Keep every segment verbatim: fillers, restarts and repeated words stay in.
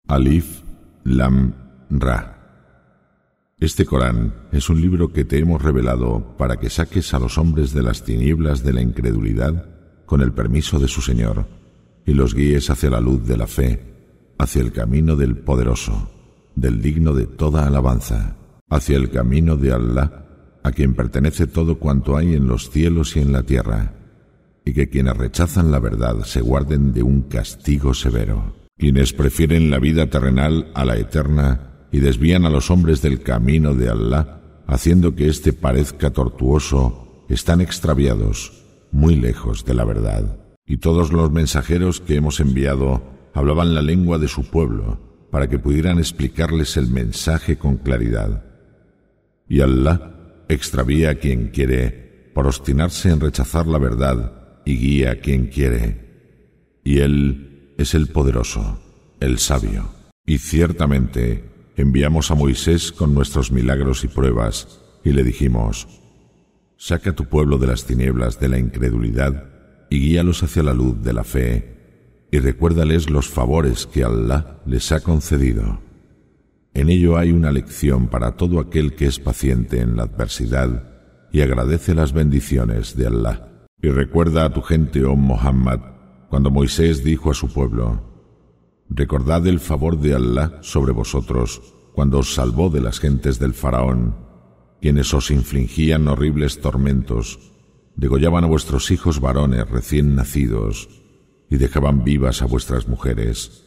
Alif Lam Ra. Este Corán es un libro que te hemos revelado para que saques a los hombres de las tinieblas de la incredulidad con el permiso de su Señor y los guíes hacia la luz de la fe, hacia el camino del Poderoso, del digno de toda alabanza, hacia el camino de Allah, a quien pertenece todo cuanto hay en los cielos y en la tierra, y que quienes rechazan la verdad se guarden de un castigo severo. Quienes prefieren la vida terrenal a la eterna y desvían a los hombres del camino de Allah, haciendo que éste parezca tortuoso, están extraviados, muy lejos de la verdad. Y todos los mensajeros que hemos enviado hablaban la lengua de su pueblo, para que pudieran explicarles el mensaje con claridad. Y Allah extravía a quien quiere, por obstinarse en rechazar la verdad, y guía a quien quiere. Y Él es el poderoso, el sabio. Y ciertamente enviamos a Moisés con nuestros milagros y pruebas, y le dijimos: saca a tu pueblo de las tinieblas de la incredulidad y guíalos hacia la luz de la fe, y recuérdales los favores que Allah les ha concedido. En ello hay una lección para todo aquel que es paciente en la adversidad y agradece las bendiciones de Allah. Y recuerda a tu gente, oh Muhammad, cuando Moisés dijo a su pueblo: recordad el favor de Allah sobre vosotros cuando os salvó de las gentes del faraón, quienes os infligían horribles tormentos, degollaban a vuestros hijos varones recién nacidos y dejaban vivas a vuestras mujeres.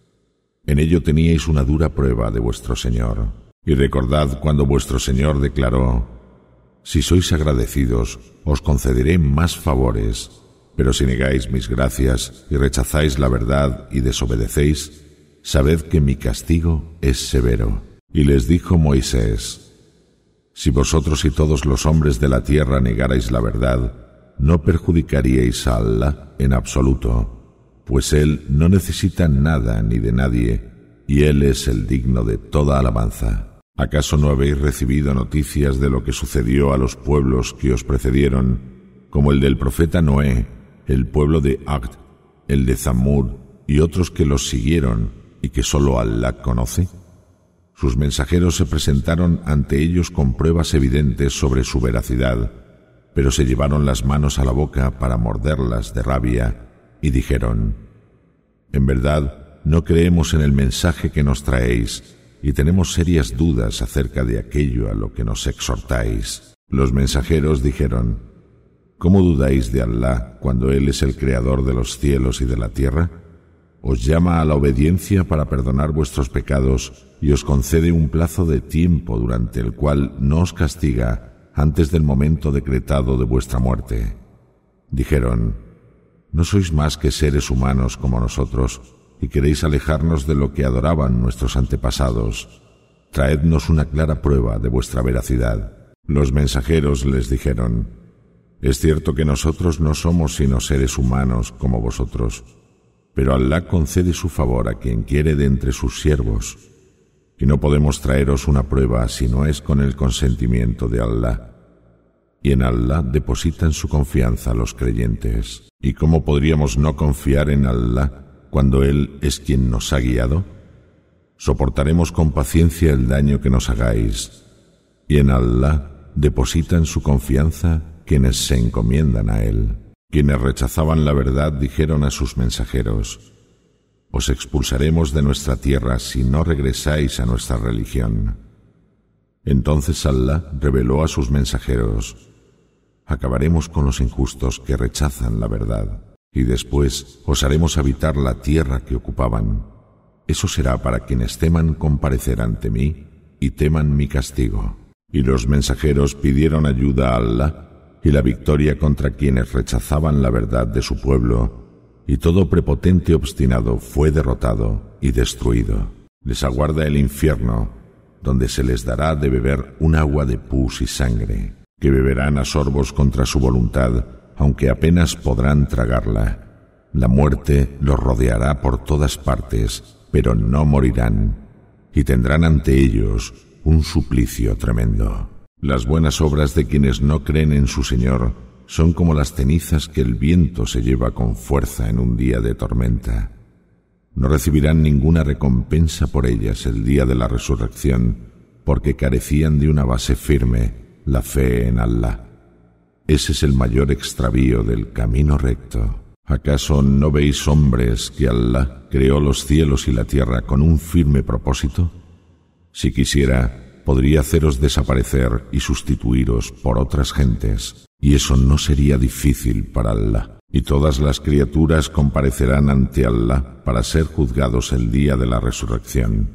En ello teníais una dura prueba de vuestro Señor. Y recordad cuando vuestro Señor declaró: si sois agradecidos, os concederé más favores, pero si negáis mis gracias y rechazáis la verdad y desobedecéis, sabed que mi castigo es severo. Y les dijo Moisés: si vosotros y todos los hombres de la tierra negarais la verdad, no perjudicaríais a Allah en absoluto, pues Él no necesita nada ni de nadie, y Él es el digno de toda alabanza. ¿Acaso no habéis recibido noticias de lo que sucedió a los pueblos que os precedieron, como el del profeta Noé, el pueblo de Ad, el de Zamud y otros que los siguieron y que sólo Allah conoce? Sus mensajeros se presentaron ante ellos con pruebas evidentes sobre su veracidad, pero se llevaron las manos a la boca para morderlas de rabia y dijeron: en verdad no creemos en el mensaje que nos traéis y tenemos serias dudas acerca de aquello a lo que nos exhortáis. Los mensajeros dijeron: ¿cómo dudáis de Allah cuando Él es el creador de los cielos y de la tierra? Os llama a la obediencia para perdonar vuestros pecados y os concede un plazo de tiempo durante el cual no os castiga antes del momento decretado de vuestra muerte. Dijeron: ¿no sois más que seres humanos como nosotros y queréis alejarnos de lo que adoraban nuestros antepasados? Traednos una clara prueba de vuestra veracidad. Los mensajeros les dijeron: es cierto que nosotros no somos sino seres humanos como vosotros, pero Allah concede su favor a quien quiere de entre sus siervos, y no podemos traeros una prueba si no es con el consentimiento de Allah. Y en Allah depositan su confianza los creyentes. ¿Y cómo podríamos no confiar en Allah cuando Él es quien nos ha guiado? Soportaremos con paciencia el daño que nos hagáis, y en Allah depositan su confianza quienes se encomiendan a Él. Quienes rechazaban la verdad dijeron a sus mensajeros: os expulsaremos de nuestra tierra si no regresáis a nuestra religión. Entonces Allah reveló a sus mensajeros: acabaremos con los injustos que rechazan la verdad, y después os haremos habitar la tierra que ocupaban. Eso será para quienes teman comparecer ante mí y teman mi castigo. Y los mensajeros pidieron ayuda a Allah y la victoria contra quienes rechazaban la verdad de su pueblo, y todo prepotente obstinado fue derrotado y destruido. Les aguarda el infierno, donde se les dará de beber un agua de pus y sangre, que beberán a sorbos contra su voluntad, aunque apenas podrán tragarla. La muerte los rodeará por todas partes, pero no morirán, y tendrán ante ellos un suplicio tremendo. Las buenas obras de quienes no creen en su Señor son como las cenizas que el viento se lleva con fuerza en un día de tormenta. No recibirán ninguna recompensa por ellas el día de la resurrección, porque carecían de una base firme, la fe en Allah. Ese es el mayor extravío del camino recto. ¿Acaso no veis, hombres, que Allah creó los cielos y la tierra con un firme propósito? Si quisiera, podría haceros desaparecer y sustituiros por otras gentes, y eso no sería difícil para Allah. Y todas las criaturas comparecerán ante Allah para ser juzgados el día de la resurrección.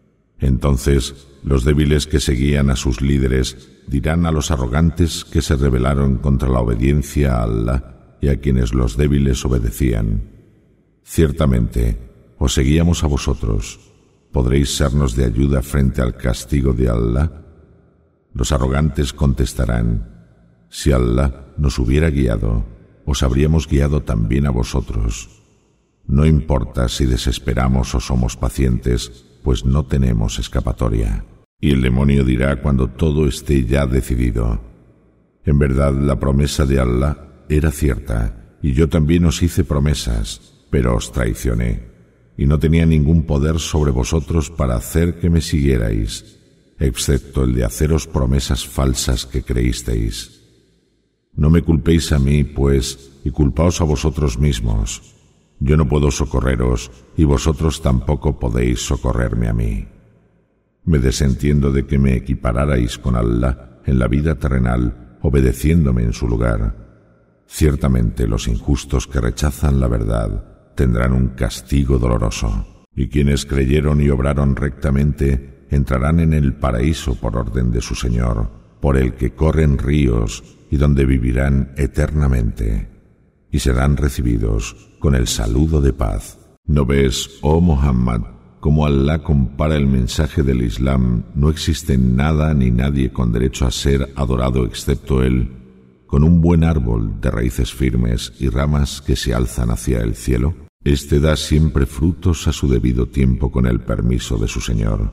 Entonces, los débiles que seguían a sus líderes dirán a los arrogantes que se rebelaron contra la obediencia a Allah y a quienes los débiles obedecían: ciertamente, os seguíamos a vosotros. ¿Podréis sernos de ayuda frente al castigo de Allah? Los arrogantes contestarán: si Allah nos hubiera guiado, os habríamos guiado también a vosotros. No importa si desesperamos o somos pacientes, pues no tenemos escapatoria. Y el demonio dirá cuando todo esté ya decidido: en verdad la promesa de Allah era cierta, y yo también os hice promesas, pero os traicioné, y no tenía ningún poder sobre vosotros para hacer que me siguierais, excepto el de haceros promesas falsas que creísteis. No me culpéis a mí, pues, y culpaos a vosotros mismos. Yo no puedo socorreros, y vosotros tampoco podéis socorrerme a mí. Me desentiendo de que me equipararais con Allah en la vida terrenal, obedeciéndome en su lugar. Ciertamente los injustos que rechazan la verdad tendrán un castigo doloroso, y quienes creyeron y obraron rectamente entrarán en el paraíso por orden de su Señor, por el que corren ríos y donde vivirán eternamente, y serán recibidos con el saludo de paz. ¿No ves, oh Muhammad, cómo Allah compara el mensaje del Islam? No existe nada ni nadie con derecho a ser adorado excepto Él, con un buen árbol de raíces firmes y ramas que se alzan hacia el cielo. Este da siempre frutos a su debido tiempo con el permiso de su Señor.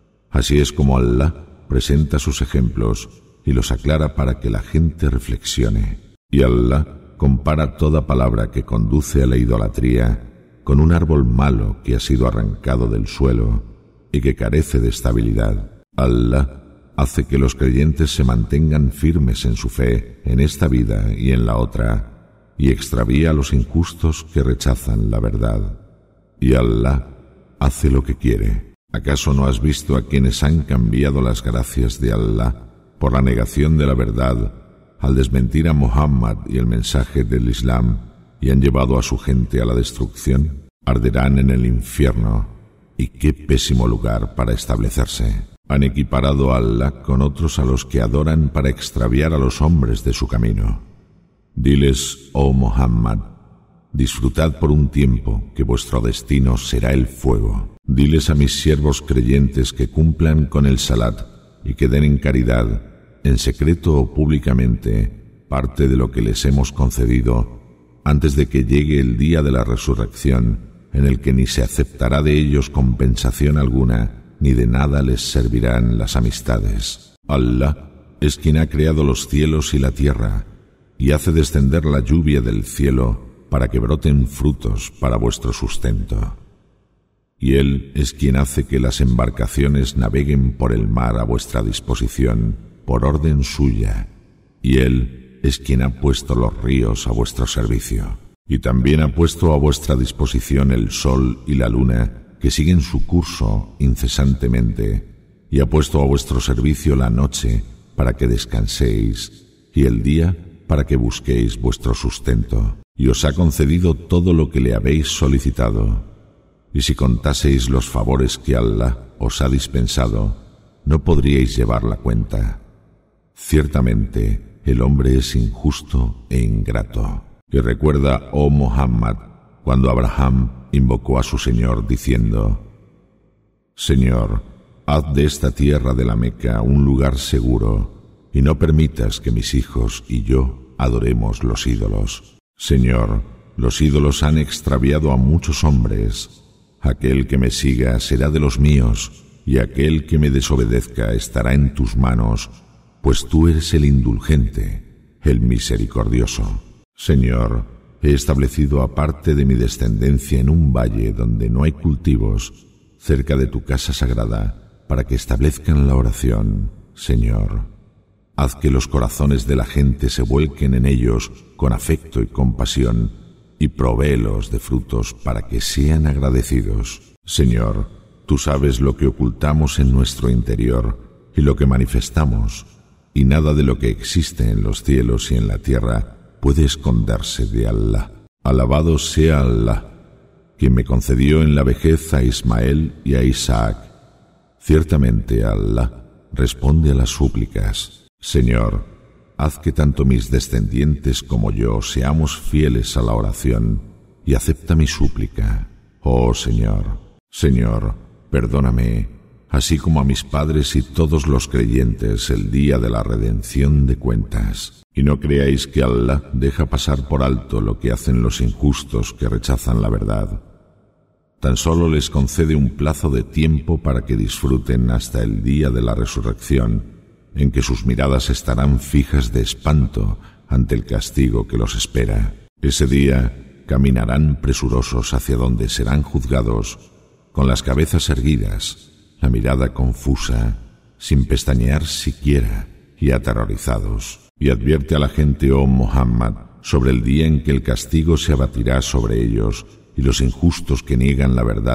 Así es como Allah presenta sus ejemplos y los aclara para que la gente reflexione. Y Allah compara toda palabra que conduce a la idolatría con un árbol malo que ha sido arrancado del suelo y que carece de estabilidad. Allah hace que los creyentes se mantengan firmes en su fe en esta vida y en la otra, y extravía a los injustos que rechazan la verdad. Y Allah hace lo que quiere. ¿Acaso no has visto a quienes han cambiado las gracias de Allah por la negación de la verdad, al desmentir a Muhammad y el mensaje del Islam, y han llevado a su gente a la destrucción? Arderán en el infierno, y qué pésimo lugar para establecerse. Han equiparado a Allah con otros a los que adoran para extraviar a los hombres de su camino. Diles, oh Muhammad, disfrutad por un tiempo, que vuestro destino será el fuego. Diles a mis siervos creyentes que cumplan con el salat y que den en caridad, en secreto o públicamente, parte de lo que les hemos concedido, antes de que llegue el día de la resurrección, en el que ni se aceptará de ellos compensación alguna, ni de nada les servirán las amistades. Allah es quien ha creado los cielos y la tierra, y hace descender la lluvia del cielo para que broten frutos para vuestro sustento. Y Él es quien hace que las embarcaciones naveguen por el mar a vuestra disposición, por orden suya, y Él es quien ha puesto los ríos a vuestro servicio. Y también ha puesto a vuestra disposición el sol y la luna, que siguen su curso incesantemente, y ha puesto a vuestro servicio la noche para que descanséis, y el día para que busquéis vuestro sustento, y os ha concedido todo lo que le habéis solicitado. Y si contaseis los favores que Allah os ha dispensado, no podríais llevar la cuenta. Ciertamente, el hombre es injusto e ingrato. Y recuerda, oh Muhammad, cuando Abraham invocó a su Señor diciendo: Señor, haz de esta tierra de la Meca un lugar seguro, y no permitas que mis hijos y yo adoremos los ídolos. Señor, los ídolos han extraviado a muchos hombres. Aquel que me siga será de los míos, y aquel que me desobedezca estará en tus manos, pues tú eres el indulgente, el misericordioso. Señor, he establecido aparte de mi descendencia en un valle donde no hay cultivos, cerca de tu casa sagrada, para que establezcan la oración. Señor, haz que los corazones de la gente se vuelquen en ellos con afecto y compasión, y provéelos de frutos para que sean agradecidos. Señor, tú sabes lo que ocultamos en nuestro interior y lo que manifestamos, y nada de lo que existe en los cielos y en la tierra puede esconderse de Allah. Alabado sea Allah, quien me concedió en la vejez a Ismael y a Isaac. Ciertamente Allah responde a las súplicas. Señor, haz que tanto mis descendientes como yo seamos fieles a la oración y acepta mi súplica. Oh Señor, Señor, perdóname, así como a mis padres y todos los creyentes el día de la redención de cuentas. Y no creáis que Allah deja pasar por alto lo que hacen los injustos que rechazan la verdad. Tan solo les concede un plazo de tiempo para que disfruten hasta el día de la resurrección, en que sus miradas estarán fijas de espanto ante el castigo que los espera. Ese día caminarán presurosos hacia donde serán juzgados, con las cabezas erguidas, la mirada confusa, sin pestañear siquiera, y aterrorizados. Y advierte a la gente, oh Muhammad, sobre el día en que el castigo se abatirá sobre ellos, y los injustos que niegan la verdad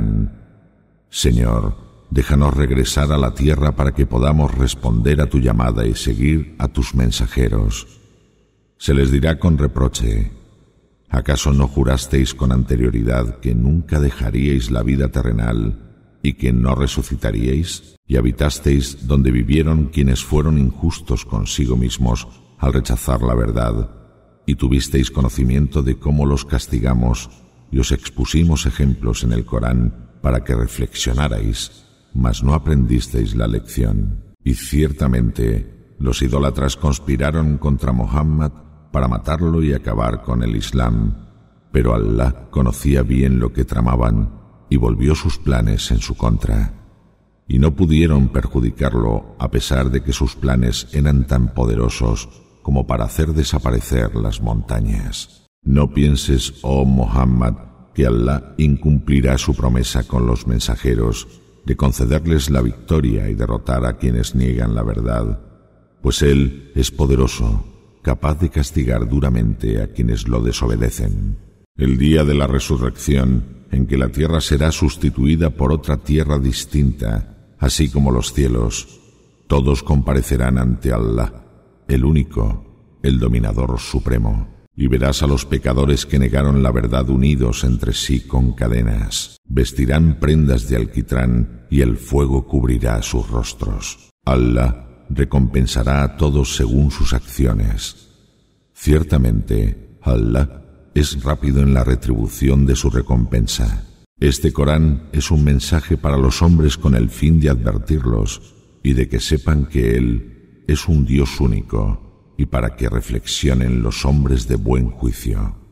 dirán: Señor, déjanos regresar a la tierra para que podamos responder a tu llamada y seguir a tus mensajeros. Se les dirá con reproche: ¿acaso no jurasteis con anterioridad que nunca dejaríais la vida terrenal y que no resucitaríais? Y habitasteis donde vivieron quienes fueron injustos consigo mismos al rechazar la verdad, y tuvisteis conocimiento de cómo los castigamos, y os expusimos ejemplos en el Corán para que reflexionarais, mas no aprendisteis la lección. Y ciertamente los idólatras conspiraron contra Muhammad para matarlo y acabar con el Islam, pero Allah conocía bien lo que tramaban y volvió sus planes en su contra. Y no pudieron perjudicarlo a pesar de que sus planes eran tan poderosos como para hacer desaparecer las montañas. No pienses, oh Muhammad, que Allah incumplirá su promesa con los mensajeros de concederles la victoria y derrotar a quienes niegan la verdad, pues Él es poderoso, capaz de castigar duramente a quienes lo desobedecen. El día de la resurrección, en que la tierra será sustituida por otra tierra distinta, así como los cielos, todos comparecerán ante Allah, el único, el dominador supremo. Y verás a los pecadores que negaron la verdad unidos entre sí con cadenas. Vestirán prendas de alquitrán y el fuego cubrirá sus rostros. Allah recompensará a todos según sus acciones. Ciertamente, Allah es rápido en la retribución de su recompensa. Este Corán es un mensaje para los hombres con el fin de advertirlos y de que sepan que Él es un Dios único, y para que reflexionen los hombres de buen juicio.